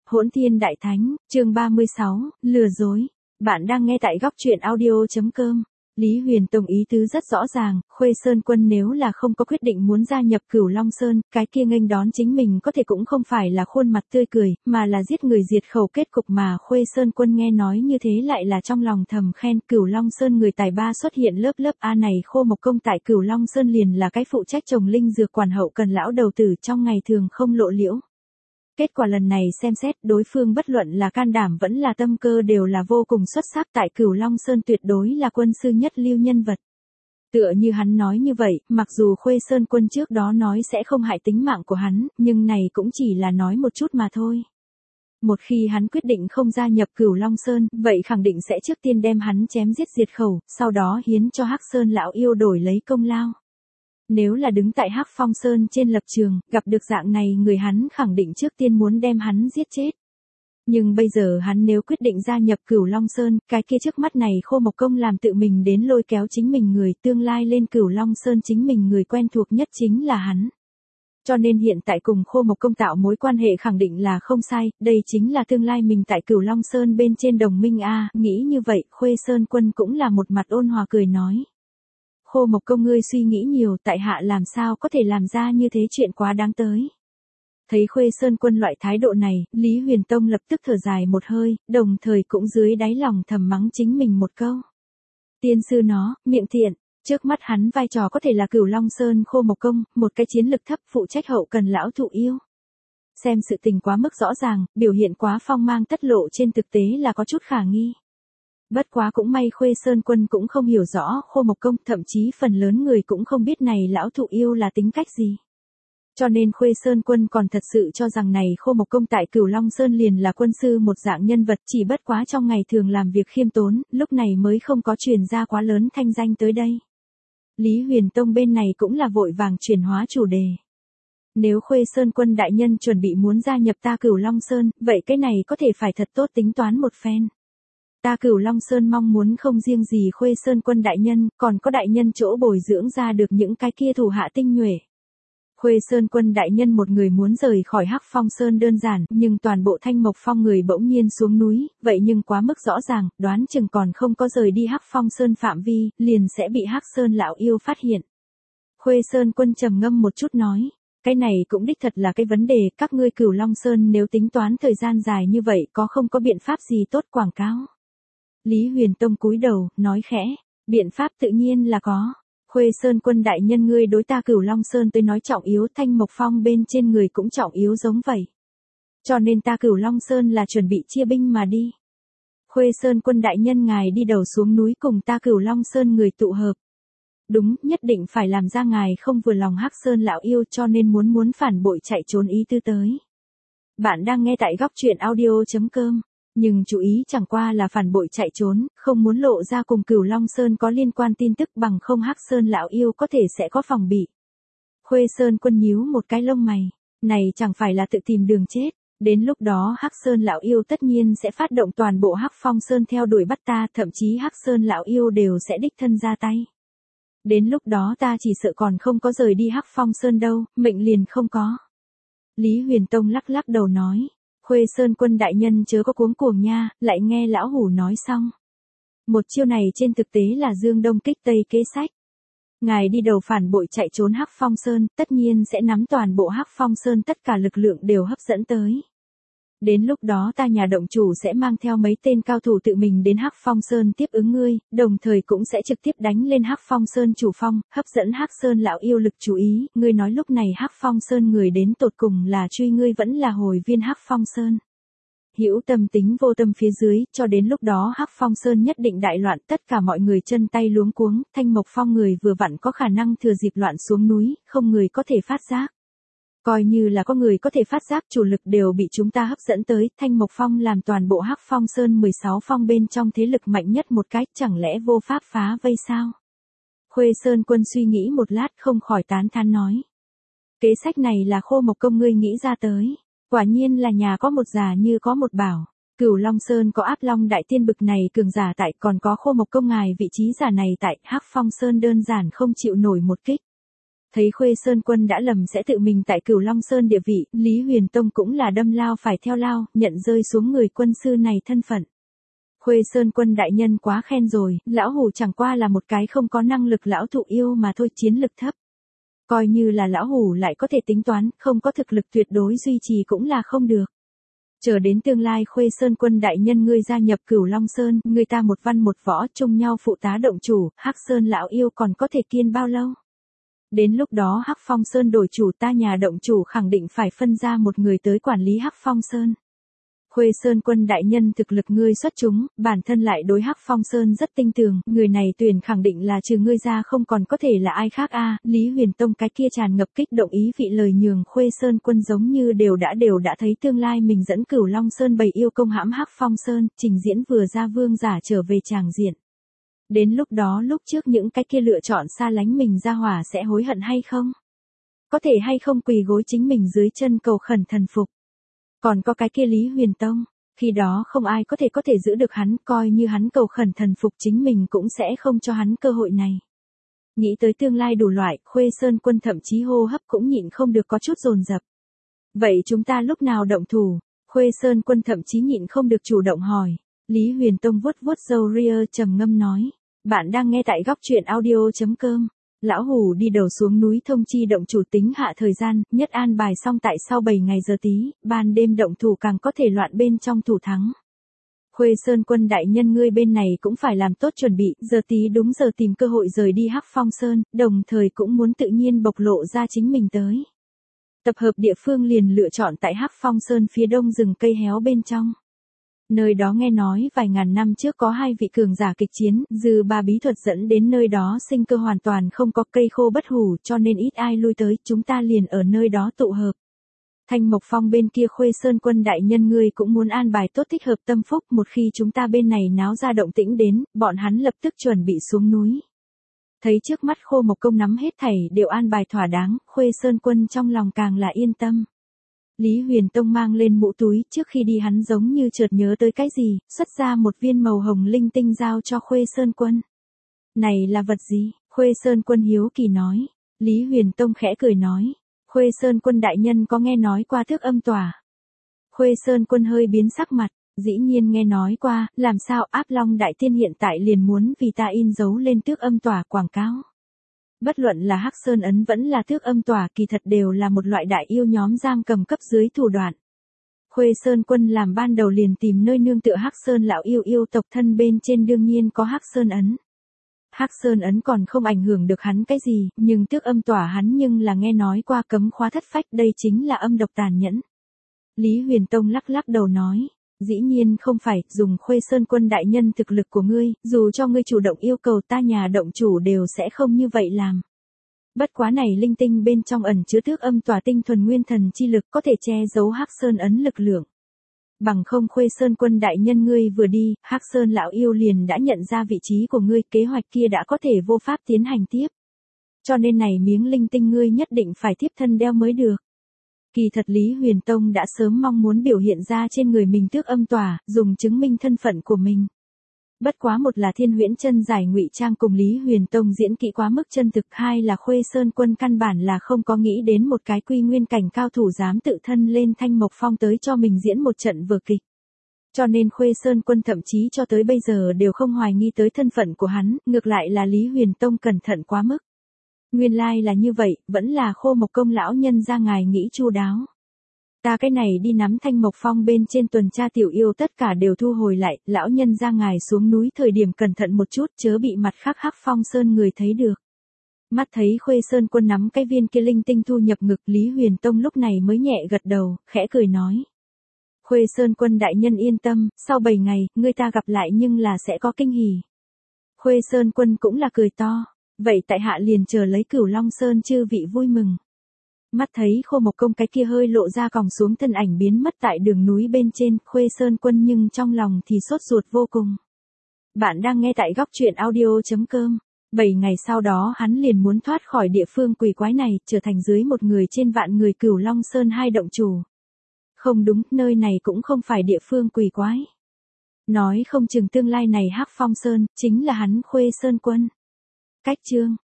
Hỗn Thiên Đại Thánh, chương 36, lừa dối. Bạn đang nghe tại góc truyện audio.com. Lý Huyền Tông ý tứ rất rõ ràng, Khuê Sơn Quân nếu là không có quyết định muốn gia nhập Cửu Long Sơn, cái kia nghênh đón chính mình có thể cũng không phải là khuôn mặt tươi cười, mà là giết người diệt khẩu kết cục mà Khuê Sơn Quân nghe nói như thế lại là trong lòng thầm khen Cửu Long Sơn người tài ba xuất hiện lớp lớp A này Khô Mộc Công tại Cửu Long Sơn liền là cái phụ trách trồng linh dược quản hậu cần lão đầu tử trong ngày thường không lộ liễu. Kết quả lần này xem xét đối phương bất luận là can đảm vẫn là tâm cơ đều là vô cùng xuất sắc tại Cửu Long Sơn tuyệt đối là quân sư nhất lưu nhân vật. Tựa như hắn nói như vậy, mặc dù Khuê Sơn Quân trước đó nói sẽ không hại tính mạng của hắn, nhưng này cũng chỉ là nói một chút mà thôi. Một khi hắn quyết định không gia nhập Cửu Long Sơn, vậy khẳng định sẽ trước tiên đem hắn chém giết diệt khẩu, sau đó hiến cho Hắc Sơn lão yêu đổi lấy công lao. Nếu là đứng tại Hắc Phong Sơn trên lập trường, gặp được dạng này người hắn khẳng định trước tiên muốn đem hắn giết chết. Nhưng bây giờ hắn nếu quyết định gia nhập Cửu Long Sơn, cái kia trước mắt này Khô Mộc Công làm tự mình đến lôi kéo chính mình người, tương lai lên Cửu Long Sơn chính mình người quen thuộc nhất chính là hắn. Cho nên hiện tại cùng Khô Mộc Công tạo mối quan hệ khẳng định là không sai, đây chính là tương lai mình tại Cửu Long Sơn bên trên đồng minh a. Nghĩ như vậy, Khuê Sơn Quân cũng là một mặt ôn hòa cười nói. Khô Mộc Công ngươi suy nghĩ nhiều, tại hạ làm sao có thể làm ra như thế chuyện quá đáng tới. Thấy Khuê Sơn Quân loại thái độ này, Lý Huyền Tông lập tức thở dài một hơi, đồng thời cũng dưới đáy lòng thầm mắng chính mình một câu. Tiên sư nó, miệng thiện, trước mắt hắn vai trò có thể là Cửu Long Sơn Khô Mộc Công, một cái chiến lực thấp phụ trách hậu cần lão thụ yêu. Xem sự tình quá mức rõ ràng, biểu hiện quá phong mang tất lộ trên thực tế là có chút khả nghi. Bất quá cũng may Khuê Sơn Quân cũng không hiểu rõ Khô Mộc Công, thậm chí phần lớn người cũng không biết này lão thụ yêu là tính cách gì. Cho nên Khuê Sơn Quân còn thật sự cho rằng này Khô Mộc Công tại Cửu Long Sơn liền là quân sư một dạng nhân vật, chỉ bất quá trong ngày thường làm việc khiêm tốn, lúc này mới không có truyền ra quá lớn thanh danh tới đây. Lý Huyền Tông bên này cũng là vội vàng chuyển hóa chủ đề. Nếu Khuê Sơn Quân đại nhân chuẩn bị muốn gia nhập ta Cửu Long Sơn, vậy cái này có thể phải thật tốt tính toán một phen. Ta Cửu Long Sơn mong muốn không riêng gì Khuê Sơn Quân đại nhân, còn có đại nhân chỗ bồi dưỡng ra được những cái kia thủ hạ tinh nhuệ. Khuê Sơn Quân đại nhân một người muốn rời khỏi Hắc Phong Sơn đơn giản, nhưng toàn bộ Thanh Mộc Phong người bỗng nhiên xuống núi, vậy nhưng quá mức rõ ràng, đoán chừng còn không có rời đi Hắc Phong Sơn phạm vi, liền sẽ bị Hắc Sơn lão yêu phát hiện. Khuê Sơn Quân trầm ngâm một chút nói, cái này cũng đích thật là cái vấn đề, các ngươi Cửu Long Sơn nếu tính toán thời gian dài như vậy có không có biện pháp gì tốt quảng cáo. Lý Huyền Tông cúi đầu, nói khẽ, biện pháp tự nhiên là có. Khuê Sơn Quân đại nhân ngươi đối ta Cửu Long Sơn tới nói trọng yếu, Thanh Mộc Phong bên trên người cũng trọng yếu giống vậy. Cho nên ta Cửu Long Sơn là chuẩn bị chia binh mà đi. Khuê Sơn Quân đại nhân ngài đi đầu xuống núi cùng ta Cửu Long Sơn người tụ hợp. Đúng, nhất định phải làm ra ngài không vừa lòng Hắc Sơn lão yêu, cho nên muốn phản bội chạy trốn ý tư tới. Bạn đang nghe tại góc truyện audio.com. Nhưng chú ý chẳng qua là phản bội chạy trốn, không muốn lộ ra cùng Cửu Long Sơn có liên quan tin tức, bằng không Hắc Sơn lão yêu có thể sẽ có phòng bị. Khuê Sơn Quân nhíu một cái lông mày, này chẳng phải là tự tìm đường chết, đến lúc đó Hắc Sơn lão yêu tất nhiên sẽ phát động toàn bộ Hắc Phong Sơn theo đuổi bắt ta, thậm chí Hắc Sơn lão yêu đều sẽ đích thân ra tay. Đến lúc đó ta chỉ sợ còn không có rời đi Hắc Phong Sơn đâu, mệnh liền không có. Lý Huyền Tông lắc lắc đầu nói. Khuê Sơn Quân đại nhân chớ có cuống cuồng nha, lại nghe lão hủ nói xong. Một chiêu này trên thực tế là Dương Đông kích Tây kế sách. Ngài đi đầu phản bội chạy trốn Hắc Phong Sơn, tất nhiên sẽ nắm toàn bộ Hắc Phong Sơn, tất cả lực lượng đều hấp dẫn tới. Đến lúc đó ta nhà động chủ sẽ mang theo mấy tên cao thủ tự mình đến Hắc Phong Sơn tiếp ứng ngươi, đồng thời cũng sẽ trực tiếp đánh lên Hắc Phong Sơn chủ phong, hấp dẫn Hắc Sơn lão yêu lực chú ý, ngươi nói lúc này Hắc Phong Sơn người đến tột cùng là truy ngươi vẫn là hồi viên Hắc Phong Sơn. Hữu tâm tính vô tâm phía dưới, cho đến lúc đó Hắc Phong Sơn nhất định đại loạn, tất cả mọi người chân tay luống cuống, Thanh Mộc Phong người vừa vặn có khả năng thừa dịp loạn xuống núi, không người có thể phát giác. Coi như là có người có thể phát giác, chủ lực đều bị chúng ta hấp dẫn tới, Thanh Mộc Phong làm toàn bộ Hắc Phong Sơn 16 phong bên trong thế lực mạnh nhất một cách, chẳng lẽ vô pháp phá vây sao? Khuê Sơn Quân suy nghĩ một lát không khỏi tán thán nói. Kế sách này là Khô Mộc Công ngươi nghĩ ra tới, quả nhiên là nhà có một già như có một bảo. Cửu Long Sơn có Áp Long đại tiên bực này cường giả tại, còn có Khô Mộc Công ngài vị trí giả này tại, Hắc Phong Sơn đơn giản không chịu nổi một kích. Thấy Khuê Sơn Quân đã lầm sẽ tự mình tại Cửu Long Sơn địa vị, Lý Huyền Tông cũng là đâm lao phải theo lao, nhận rơi xuống người quân sư này thân phận. Khuê Sơn Quân đại nhân quá khen rồi, lão hủ chẳng qua là một cái không có năng lực lão thụ yêu mà thôi, chiến lực thấp. Coi như là lão hủ lại có thể tính toán, không có thực lực tuyệt đối duy trì cũng là không được. Chờ đến tương lai Khuê Sơn Quân đại nhân ngươi gia nhập Cửu Long Sơn, người ta một văn một võ chung nhau phụ tá động chủ, Hắc Sơn lão yêu còn có thể kiên bao lâu? Đến lúc đó Hắc Phong Sơn đổi chủ, ta nhà động chủ khẳng định phải phân ra một người tới quản lý Hắc Phong Sơn. Khuê Sơn Quân đại nhân thực lực ngươi xuất chúng, bản thân lại đối Hắc Phong Sơn rất tin tưởng, người này tuyển khẳng định là trừ ngươi ra không còn có thể là ai khác a. Lý Huyền Tông cái kia tràn ngập kích động ý vị lời nhường Khuê Sơn Quân giống như đều đã thấy tương lai mình dẫn Cửu Long Sơn bầy yêu công hãm Hắc Phong Sơn, trình diễn vừa ra vương giả trở về tràng diện. Đến lúc đó lúc trước những cái kia lựa chọn xa lánh mình ra hỏa sẽ hối hận hay không? Có thể hay không quỳ gối chính mình dưới chân cầu khẩn thần phục? Còn có cái kia Lý Huyền Tông, khi đó không ai có thể giữ được hắn, coi như hắn cầu khẩn thần phục chính mình cũng sẽ không cho hắn cơ hội này. Nghĩ tới tương lai đủ loại, Khuê Sơn Quân thậm chí hô hấp cũng nhịn không được có chút dồn dập. Vậy chúng ta lúc nào động thủ? Khuê Sơn Quân thậm chí nhịn không được chủ động hỏi. Lý Huyền Tông vuốt vuốt râu ria trầm ngâm nói. Bạn đang nghe tại góc truyện audio.com. Lão hủ đi đầu xuống núi thông chi động chủ tính hạ thời gian, nhất an bài xong tại sau 7 ngày giờ tí, ban đêm động thủ càng có thể loạn bên trong thủ thắng. Khuê Sơn Quân đại nhân ngươi bên này cũng phải làm tốt chuẩn bị, giờ tí đúng giờ tìm cơ hội rời đi Hắc Phong Sơn, đồng thời cũng muốn tự nhiên bộc lộ ra chính mình tới. Tập hợp địa phương liền lựa chọn tại Hắc Phong Sơn phía đông rừng cây héo bên trong. Nơi đó nghe nói vài ngàn năm trước có 2 vị cường giả kịch chiến, dư ba bí thuật dẫn đến nơi đó sinh cơ hoàn toàn không có, cây khô bất hủ, cho nên ít ai lui tới, chúng ta liền ở nơi đó tụ hợp. Thanh Mộc Phong bên kia Khuê Sơn Quân đại nhân ngươi cũng muốn an bài tốt thích hợp tâm phúc, một khi chúng ta bên này náo ra động tĩnh đến, bọn hắn lập tức chuẩn bị xuống núi. Thấy trước mắt Khô Mộc Công nắm hết thảy đều an bài thỏa đáng, Khuê Sơn Quân trong lòng càng là yên tâm. Lý Huyền Tông mang lên mũ túi, trước khi đi hắn giống như chợt nhớ tới cái gì, xuất ra một viên màu hồng linh tinh giao cho Khuê Sơn Quân. Này là vật gì? Khuê Sơn Quân hiếu kỳ nói. Lý Huyền Tông khẽ cười nói. Khuê Sơn Quân đại nhân có nghe nói qua Thước Âm Tỏa? Khuê Sơn Quân hơi biến sắc mặt, dĩ nhiên nghe nói qua, làm sao Áp Long Đại Tiên hiện tại liền muốn vì ta in dấu lên Thước Âm Tỏa quảng cáo. Bất luận là Hắc Sơn ấn vẫn là Thước Âm Tỏa kỳ thật đều là một loại đại yêu nhóm giam cầm cấp dưới thủ đoạn. Khuê Sơn Quân làm ban đầu liền tìm nơi nương tựa Hắc Sơn lão yêu tộc thân bên trên đương nhiên có Hắc Sơn ấn. Hắc Sơn ấn còn không ảnh hưởng được hắn cái gì, nhưng Thước Âm Tỏa hắn nhưng là nghe nói qua cấm khóa thất phách, đây chính là âm độc tàn nhẫn. Lý Huyền Tông lắc lắc đầu nói. Dĩ nhiên không phải, dùng Khuê Sơn Quân đại nhân thực lực của ngươi, dù cho ngươi chủ động yêu cầu ta nhà động chủ đều sẽ không như vậy làm. Bất quá này linh tinh bên trong ẩn chứa Thước Âm Tỏa tinh thuần nguyên thần chi lực có thể che giấu Hắc Sơn ấn lực lượng. Bằng không Khuê Sơn Quân đại nhân ngươi vừa đi, Hắc Sơn lão yêu liền đã nhận ra vị trí của ngươi, kế hoạch kia đã có thể vô pháp tiến hành tiếp. Cho nên này miếng linh tinh ngươi nhất định phải tiếp thân đeo mới được. Kỳ thật Lý Huyền Tông đã sớm mong muốn biểu hiện ra trên người mình Thước Âm Tỏa, dùng chứng minh thân phận của mình. Bất quá một là Thiên Huyễn chân giải ngụy trang cùng Lý Huyền Tông diễn kỹ quá mức chân thực, hai là Khuê Sơn Quân căn bản là không có nghĩ đến một cái quy nguyên cảnh cao thủ dám tự thân lên Thanh Mộc Phong tới cho mình diễn một trận vở kịch. Cho nên Khuê Sơn Quân thậm chí cho tới bây giờ đều không hoài nghi tới thân phận của hắn, ngược lại là Lý Huyền Tông cẩn thận quá mức. Nguyên lai là như vậy, vẫn là Khô Mộc Công lão nhân ra ngài nghĩ chu đáo. Ta cái này đi nắm Thanh Mộc Phong bên trên tuần tra tiểu yêu tất cả đều thu hồi lại, lão nhân ra ngài xuống núi thời điểm cẩn thận một chút chớ bị mặt khác Hắc Phong Sơn người thấy được. Mắt thấy Khuê Sơn Quân nắm cái viên kia linh tinh thu nhập ngực, Lý Huyền Tông lúc này mới nhẹ gật đầu, khẽ cười nói. Khuê Sơn Quân đại nhân yên tâm, sau 7 ngày, người ta gặp lại nhưng là sẽ có kinh hỉ. Khuê Sơn Quân cũng là cười to. Vậy tại hạ liền chờ lấy Cửu Long Sơn chư vị vui mừng. Mắt thấy Khô Mộc Công cái kia hơi lộ ra còng xuống thân ảnh biến mất tại đường núi bên trên, Khuê Sơn Quân nhưng trong lòng thì sốt ruột vô cùng. Bạn đang nghe tại góc truyện audio.com. 7 ngày sau đó hắn liền muốn thoát khỏi địa phương quỷ quái này, trở thành dưới một người trên vạn người Cửu Long Sơn hai động chủ. Không đúng, nơi này cũng không phải địa phương quỷ quái. Nói không chừng tương lai này Hắc Phong Sơn, chính là hắn Khuê Sơn Quân. Cách chương